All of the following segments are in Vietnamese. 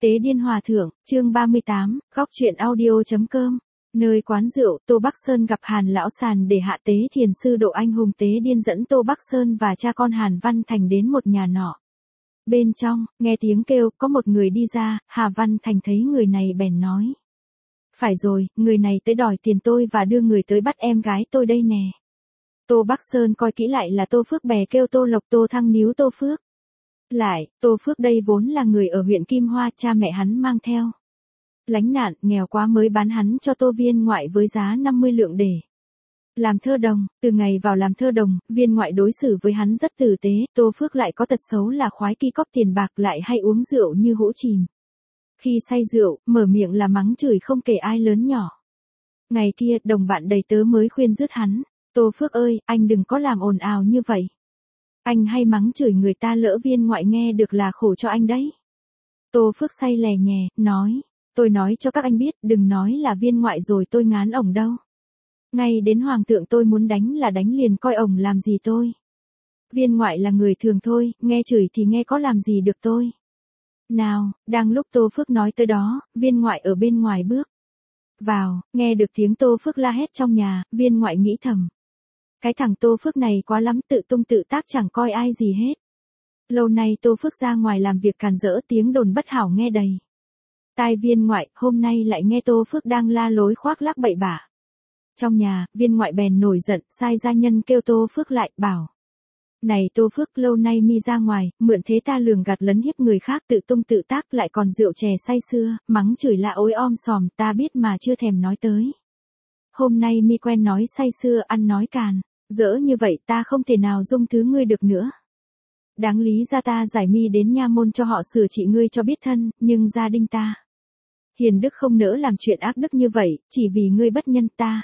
Tế Điên Hòa Thượng, chương 38, góc truyện audio.com. Nơi quán rượu, Tô Bắc Sơn gặp Hàn Lão Sàn để hạ tế thiền sư Độ Anh Hùng. Tế Điên dẫn Tô Bắc Sơn và cha con Hàn Văn Thành đến một nhà nọ. Bên trong, nghe tiếng kêu, có một người đi ra, Hà Văn Thành thấy người này bèn nói. Phải rồi, người này tới đòi tiền tôi và đưa người tới bắt em gái tôi đây nè. Tô Bắc Sơn coi kỹ lại là Tô Phước bè kêu Tô Lộc, Tô Thăng níu Tô Phước. Lại, Tô Phước đây vốn là người ở huyện Kim Hoa, cha mẹ hắn mang theo. Lánh nạn, nghèo quá mới bán hắn cho Tô Viên Ngoại với giá 50 lượng để làm thơ đồng. Từ ngày vào làm thơ đồng, Viên Ngoại đối xử với hắn rất tử tế. Tô Phước lại có tật xấu là khoái ki cóp tiền bạc, lại hay uống rượu như hũ chìm. Khi say rượu, mở miệng là mắng chửi không kể ai lớn nhỏ. Ngày kia, đồng bạn đầy tớ mới khuyên dứt hắn. Tô Phước ơi, anh đừng có làm ồn ào như vậy. Anh hay mắng chửi người ta, lỡ Viên Ngoại nghe được là khổ cho anh đấy. Tô Phước say lè nhè, nói. Tôi nói cho các anh biết, đừng nói là Viên Ngoại rồi tôi ngán ổng đâu. Ngay đến hoàng thượng tôi muốn đánh là đánh liền, coi ổng làm gì tôi. Viên Ngoại là người thường thôi, nghe chửi thì nghe, có làm gì được tôi. Nào, đang lúc Tô Phước nói tới đó, Viên Ngoại ở bên ngoài bước vào, nghe được tiếng Tô Phước la hét trong nhà, Viên Ngoại nghĩ thầm. Cái thằng Tô Phước này quá lắm, tự tung tự tác chẳng coi ai gì hết. Lâu nay Tô Phước ra ngoài làm việc càn rỡ, tiếng đồn bất hảo nghe đầy tai Viên Ngoại, hôm nay lại nghe Tô Phước đang la lối khoác lác bậy bạ. Trong nhà, Viên Ngoại bèn nổi giận, sai gia nhân kêu Tô Phước lại, bảo. Này Tô Phước, lâu nay mi ra ngoài, mượn thế ta lường gạt lấn hiếp người khác, tự tung tự tác, lại còn rượu chè say sưa, mắng chửi la ối om sòm, ta biết mà chưa thèm nói tới. Hôm nay mi quen nói say sưa, ăn nói càn dỡ như vậy, ta không thể nào dung thứ ngươi được nữa. Đáng lý ra ta giải mi đến nha môn cho họ sửa trị ngươi cho biết thân, nhưng gia đình ta hiền đức không nỡ làm chuyện ác đức như vậy, chỉ vì ngươi bất nhân ta.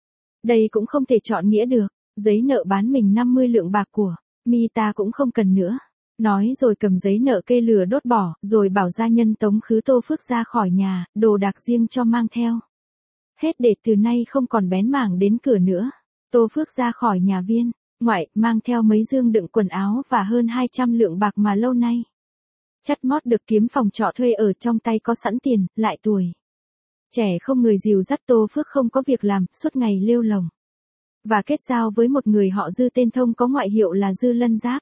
Đây cũng không thể chọn nghĩa được, giấy nợ bán mình 50 lượng bạc của mi ta cũng không cần nữa. Nói rồi cầm giấy nợ kê lửa đốt bỏ, rồi bảo gia nhân tống khứ Tô Phước ra khỏi nhà, đồ đạc riêng cho mang theo. Hết để từ nay không còn bén mảng đến cửa nữa. Tô Phước ra khỏi nhà Viên Ngoại, mang theo mấy dương đựng quần áo và hơn 200 lượng bạc mà lâu nay chắt mót được kiếm phòng trọ thuê, ở trong tay có sẵn tiền, lại tuổi trẻ không người dìu dắt. Tô Phước không có việc làm, suốt ngày lêu lồng và kết giao với một người họ Dư tên Thông, có ngoại hiệu là Dư Lân Giáp.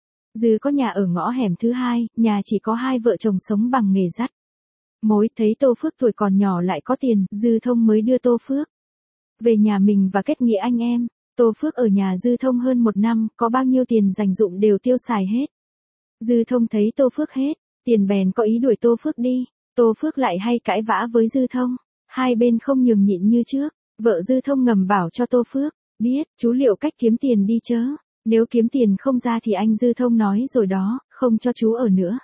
Dư có nhà ở ngõ hẻm thứ 2, nhà chỉ có 2 vợ chồng sống bằng nghề dắt mối. Thấy Tô Phước tuổi còn nhỏ lại có tiền, Dư Thông mới đưa Tô Phước về nhà mình và kết nghĩa anh em. Tô Phước ở nhà Dư Thông hơn 1 năm, có bao nhiêu tiền dành dụm đều tiêu xài hết. Dư Thông thấy Tô Phước hết tiền bèn có ý đuổi Tô Phước đi. Tô Phước lại hay cãi vã với Dư Thông, hai bên không nhường nhịn như trước. Vợ Dư Thông ngầm bảo cho Tô Phước biết, chú liệu cách kiếm tiền đi chớ. Nếu kiếm tiền không ra thì anh Dư Thông nói rồi đó, không cho chú ở nữa.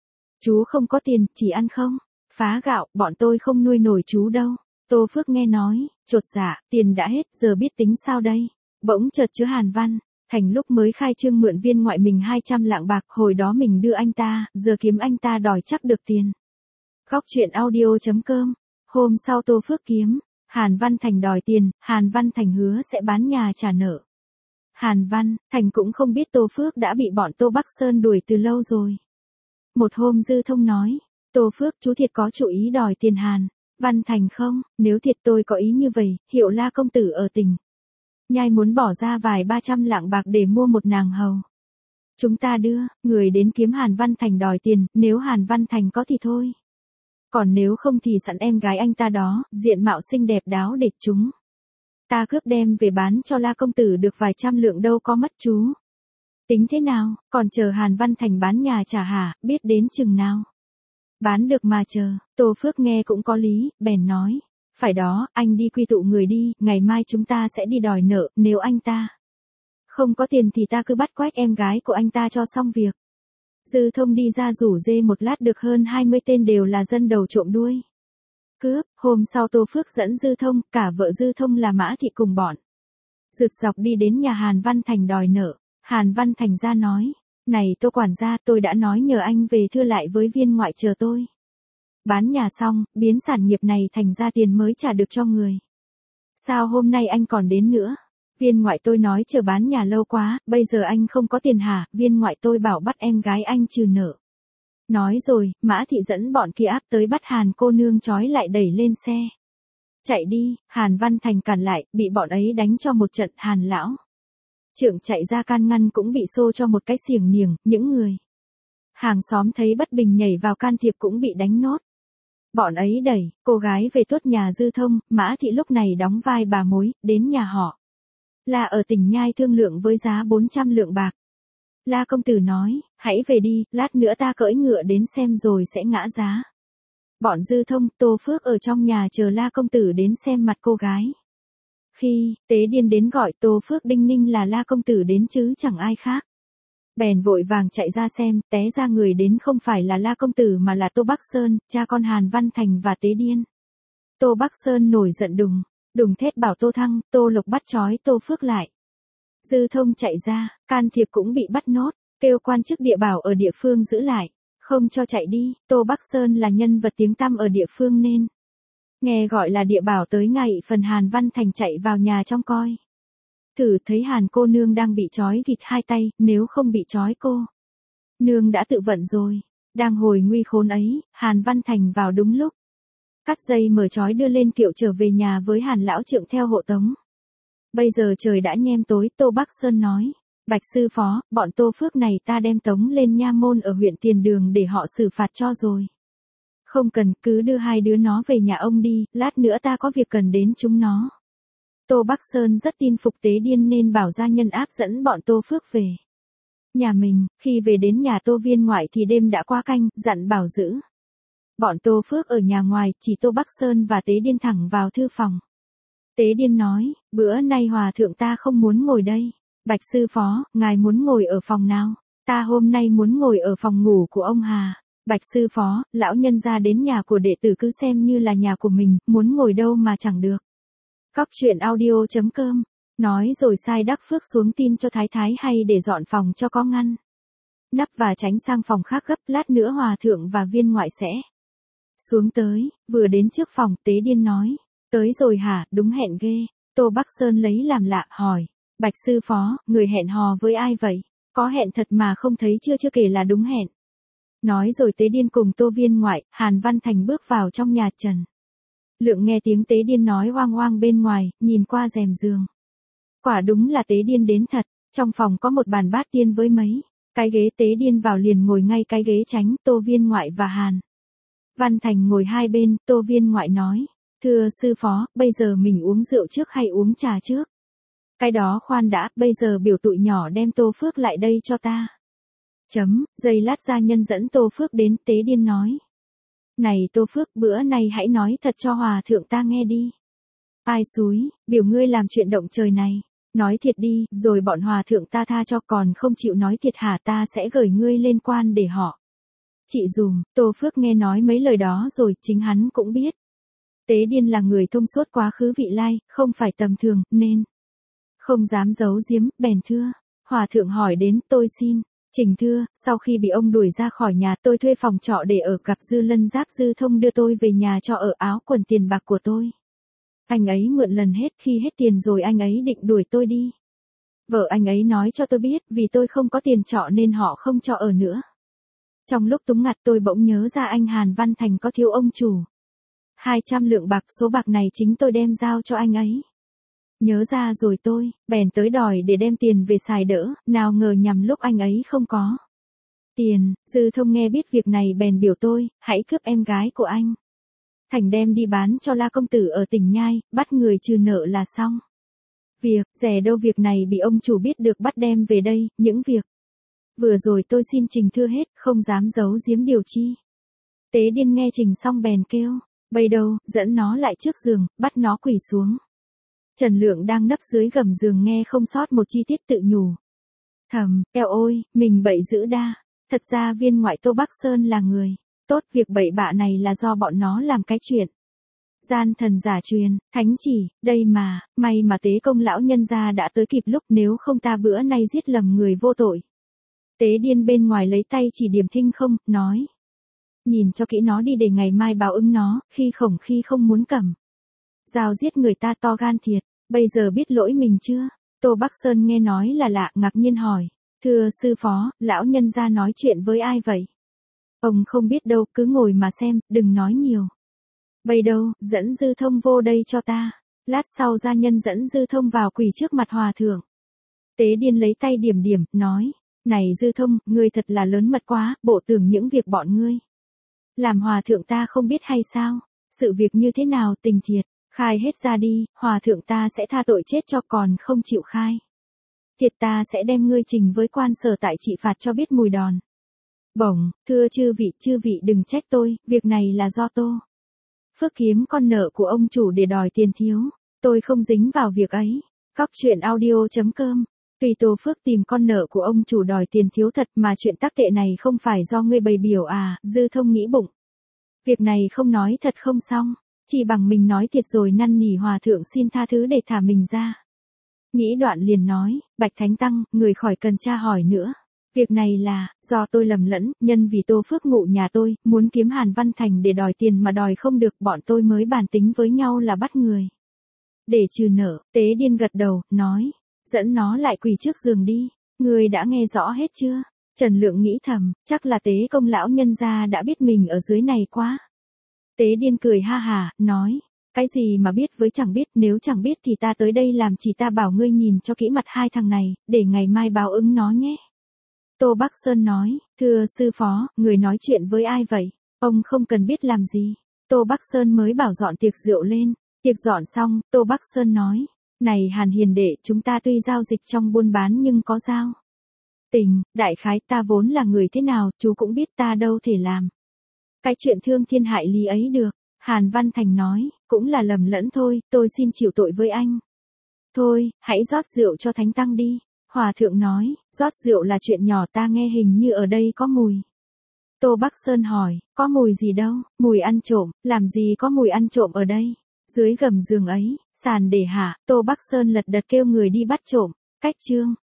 Chú không có tiền, chỉ ăn không phá gạo, bọn tôi không nuôi nổi chú đâu. Tô Phước nghe nói, chột dạ, tiền đã hết, giờ biết tính sao đây. Bỗng chợt chứa Hàn Văn Thành lúc mới khai trương mượn Viên Ngoại mình 200 lạng bạc, hồi đó mình đưa anh ta, giờ kiếm anh ta đòi chắc được tiền. Góc truyện audio.com. Hôm sau Tô Phước kiếm Hàn Văn Thành đòi tiền, Hàn Văn Thành hứa sẽ bán nhà trả nợ. Hàn Văn Thành cũng không biết Tô Phước đã bị bọn Tô Bắc Sơn đuổi từ lâu rồi. Một hôm Dư Thông nói, Tô Phước, chú thiệt có chủ ý đòi tiền Hàn Văn Thành không? Nếu thiệt tôi có ý như vậy, hiệu La công tử ở tỉnh Nhai muốn bỏ ra vài 300 lạng bạc để mua một nàng hầu. Chúng ta đưa người đến kiếm Hàn Văn Thành đòi tiền, nếu Hàn Văn Thành có thì thôi. Còn nếu không thì sẵn em gái anh ta đó, diện mạo xinh đẹp đáo để chúng ta cướp đem về bán cho La công tử được vài trăm lượng, đâu có mất chú. Tính thế nào, còn chờ Hàn Văn Thành bán nhà trả hả, biết đến chừng nào. Bán được mà chờ. Tô Phước nghe cũng có lý, bèn nói. Phải đó, anh đi quy tụ người đi, ngày mai chúng ta sẽ đi đòi nợ, nếu anh ta không có tiền thì ta cứ bắt quách em gái của anh ta cho xong việc. Dư Thông đi ra rủ dê một lát được hơn 20 tên đều là dân đầu trộm đuôi cướp. Hôm sau Tô Phước dẫn Dư Thông, cả vợ Dư Thông là Mã Thị cùng bọn rực dọc đi đến nhà Hàn Văn Thành đòi nợ. Hàn Văn Thành ra nói, này Tô quản gia, tôi đã nói nhờ anh về thưa lại với Viên Ngoại chờ tôi bán nhà xong, biến sản nghiệp này thành ra tiền mới trả được cho người. Sao hôm nay anh còn đến nữa? Viên Ngoại tôi nói chờ bán nhà lâu quá, bây giờ anh không có tiền hả? Viên Ngoại tôi bảo bắt em gái anh trừ nợ Nói rồi, Mã Thị dẫn bọn kia áp tới bắt Hàn cô nương trói lại đẩy lên xe. Chạy đi, Hàn Văn Thành cản lại, bị bọn ấy đánh cho một trận. Hàn lão trượng chạy ra can ngăn cũng bị xô cho một cái xiềng niềng, những người hàng xóm thấy bất bình nhảy vào can thiệp cũng bị đánh nốt. Bọn ấy đẩy cô gái về tuốt nhà Dư Thông. Mã Thị lúc này đóng vai bà mối, đến nhà họ La ở tỉnh Nhai thương lượng với giá 400 lượng bạc. La công tử nói, hãy về đi, lát nữa ta cưỡi ngựa đến xem rồi sẽ ngã giá. Bọn Dư Thông, Tô Phước ở trong nhà chờ La công tử đến xem mặt cô gái. Khi Tế Điên đến gọi Tô Phước đinh ninh là La công tử đến chứ chẳng ai khác. Bèn vội vàng chạy ra xem, té ra người đến không phải là La công tử mà là Tô Bắc Sơn, cha con Hàn Văn Thành và Tế Điên. Tô Bắc Sơn nổi giận đùng thét bảo Tô Thăng, Tô Lộc bắt trói Tô Phước lại. Dư Thông chạy ra, can thiệp cũng bị bắt nốt, kêu quan chức địa bảo ở địa phương giữ lại, không cho chạy đi. Tô Bắc Sơn là nhân vật tiếng tăm ở địa phương nên nghe gọi là địa bảo tới ngày phần Hàn Văn Thành chạy vào nhà trong coi. Thử thấy Hàn cô nương đang bị trói gịt hai tay, nếu không bị trói cô nương đã tự vận rồi. Đang hồi nguy khốn ấy, Hàn Văn Thành vào đúng lúc. Cắt dây mở trói đưa lên kiệu trở về nhà với Hàn lão trượng theo hộ tống. Bây giờ trời đã nhem tối, Tô Bắc Sơn nói. Bạch sư phó, bọn Tô Phước này ta đem tống lên nha môn ở huyện Tiền Đường để họ xử phạt cho rồi. Không cần, cứ đưa hai đứa nó về nhà ông đi, lát nữa ta có việc cần đến chúng nó. Tô Bắc Sơn rất tin phục Tế Điên nên bảo gia nhân áp dẫn bọn Tô Phước về nhà mình. Khi về đến nhà Tô Viên ngoại thì đêm đã qua canh, dặn bảo giữ bọn Tô Phước ở nhà ngoài, chỉ Tô Bắc Sơn và Tế Điên thẳng vào thư phòng. Tế Điên nói, bữa nay hòa thượng ta không muốn ngồi đây. Bạch sư phó, ngài muốn ngồi ở phòng nào? Ta hôm nay muốn ngồi ở phòng ngủ của ông Hà. Bạch sư phó, lão nhân ra đến nhà của đệ tử cứ xem như là nhà của mình, muốn ngồi đâu mà chẳng được. Cóc truyện audio.com. Nói rồi sai Đắc Phước xuống tin cho Thái Thái hay để dọn phòng cho có ngăn nắp và tránh sang phòng khác gấp, lát nữa hòa thượng và viên ngoại sẽ xuống tới. Vừa đến trước phòng, Tế Điên nói, tới rồi hả, đúng hẹn ghê. Tô Bắc Sơn lấy làm lạ, hỏi, Bạch sư phó, người hẹn hò với ai vậy? Có hẹn thật mà không thấy chưa kể là đúng hẹn. Nói rồi Tế Điên cùng Tô Viên ngoại, Hàn Văn Thành bước vào trong nhà Trần Lượng nghe tiếng Tế Điên nói oang oang bên ngoài, nhìn qua rèm giường. Quả đúng là Tế Điên đến thật, trong phòng có một bàn bát tiên với mấy cái ghế. Tế Điên vào liền ngồi ngay cái ghế tránh. Tô Viên ngoại và Hàn Văn Thành ngồi hai bên. Tô Viên ngoại nói, thưa sư phó, bây giờ mình uống rượu trước hay uống trà trước? Cái đó khoan đã, bây giờ biểu tụi nhỏ đem Tô Phước lại đây cho ta. Giây lát gia nhân dẫn Tô Phước đến. Tế Điên nói, này Tô Phước, bữa nay hãy nói thật cho hòa thượng ta nghe đi. Ai xúi, biểu ngươi làm chuyện động trời này? Nói thiệt đi, rồi bọn hòa thượng ta tha cho. Còn không chịu nói thiệt hả, ta sẽ gửi ngươi lên quan để họ trị dùm. Tô Phước nghe nói mấy lời đó rồi, chính hắn cũng biết Tế Điên là người thông suốt quá khứ vị lai, không phải tầm thường, nên không dám giấu giếm, bèn thưa. Hòa thượng hỏi đến, tôi xin trình thưa, sau khi bị ông đuổi ra khỏi nhà, tôi thuê phòng trọ để ở, gặp Dư Lân Giáp Dư Thông đưa tôi về nhà cho ở, áo quần tiền bạc của tôi anh ấy mượn lần hết, khi hết tiền rồi anh ấy định đuổi tôi đi. Vợ anh ấy nói cho tôi biết, vì tôi không có tiền trọ nên họ không cho ở nữa. Trong lúc túng ngặt tôi bỗng nhớ ra anh Hàn Văn Thành có thiếu ông chủ 200 lượng bạc, số bạc này chính tôi đem giao cho anh ấy. Nhớ ra rồi tôi bèn tới đòi để đem tiền về xài đỡ, nào ngờ nhằm lúc anh ấy không có tiền. Dư Thông nghe biết việc này bèn biểu tôi, hãy cướp em gái của anh Thành đem đi bán cho La công tử ở tỉnh Nhai, bắt người trừ nợ là xong. Việc, rẻ đâu việc này bị ông chủ biết được bắt đem về đây, những việc vừa rồi tôi xin trình thưa hết, không dám giấu giếm điều chi. Tế Điên nghe trình xong bèn kêu, bây đâu, dẫn nó lại trước giường, bắt nó quỳ xuống. Trần Lượng đang nấp dưới gầm giường nghe không sót một chi tiết tự nhủ thầm, eo ôi, mình bậy dữ đa. Thật ra viên ngoại Tô Bắc Sơn là người tốt, việc bậy bạ này là do bọn nó làm cái chuyện gian thần giả truyền, thánh chỉ, đây mà, may mà Tế Công lão nhân gia đã tới kịp lúc, nếu không ta bữa nay giết lầm người vô tội. Tế Điên bên ngoài lấy tay chỉ điểm Thinh Không, nói, nhìn cho kỹ nó đi để ngày mai báo ứng nó, khi không muốn cầm dao giết người ta, to gan thiệt. Bây giờ biết lỗi mình chưa? Tô Bắc Sơn nghe nói là lạ, ngạc nhiên hỏi, thưa sư phó, lão nhân gia nói chuyện với ai vậy? Ông không biết đâu, cứ ngồi mà xem, đừng nói nhiều. Bây đâu, dẫn Dư Thông vô đây cho ta. Lát sau gia nhân dẫn Dư Thông vào quỳ trước mặt hòa thượng. Tế Điên lấy tay điểm điểm, nói, này Dư Thông, ngươi thật là lớn mật quá, bộ tưởng những việc bọn ngươi làm hòa thượng ta không biết hay sao, sự việc như thế nào tình thiệt, khai hết ra đi, hòa thượng ta sẽ tha tội chết cho, còn không chịu khai thiệt ta sẽ đem ngươi trình với quan sở tại trị phạt cho biết mùi đòn. Bổng, thưa chư vị đừng trách tôi, việc này là do Tô Phước kiếm con nợ của ông chủ để đòi tiền thiếu, tôi không dính vào việc ấy. Góc truyện audio.com. Tùy Tô Phước tìm con nợ của ông chủ đòi tiền thiếu thật, mà chuyện tắc tệ này không phải do ngươi bày biểu à, Dư Thông nghĩ bụng. Việc này không nói thật không xong, chỉ bằng mình nói thiệt rồi năn nỉ hòa thượng xin tha thứ để thả mình ra. Nghĩ đoạn liền nói, Bạch Thánh Tăng, người khỏi cần tra hỏi nữa. Việc này là, do tôi lầm lẫn, nhân vì Tô Phước ngụ nhà tôi, muốn kiếm Hàn Văn Thành để đòi tiền mà đòi không được, bọn tôi mới bàn tính với nhau là bắt người để trừ nợ. Tế Điên gật đầu, nói, dẫn nó lại quỳ trước giường đi, người đã nghe rõ hết chưa? Trần Lượng nghĩ thầm, chắc là Tế Công lão nhân gia đã biết mình ở dưới này quá. Tế Điên cười ha hà, nói, cái gì mà biết với chẳng biết, nếu chẳng biết thì ta tới đây làm, chỉ ta bảo ngươi nhìn cho kỹ mặt hai thằng này, để ngày mai báo ứng nó nhé. Tô Bắc Sơn nói, thưa sư phó, người nói chuyện với ai vậy? Ông không cần biết làm gì. Tô Bắc Sơn mới bảo dọn tiệc rượu lên. Tiệc dọn xong, Tô Bắc Sơn nói, này Hàn hiền đệ, chúng ta tuy giao dịch trong buôn bán nhưng có giao tình, đại khái ta vốn là người thế nào, chú cũng biết ta đâu thể làm cái chuyện thương thiên hại lý ấy được. Hàn Văn Thành nói, cũng là lầm lẫn thôi, tôi xin chịu tội với anh. Thôi, hãy rót rượu cho Thánh Tăng đi. Hòa thượng nói, rót rượu là chuyện nhỏ, ta nghe hình như ở đây có mùi. Tô Bắc Sơn hỏi, có mùi gì đâu? Mùi ăn trộm, làm gì có mùi ăn trộm ở đây? Dưới gầm giường ấy, sàn để hạ, Tô Bắc Sơn lật đật kêu người đi bắt trộm. Cách chương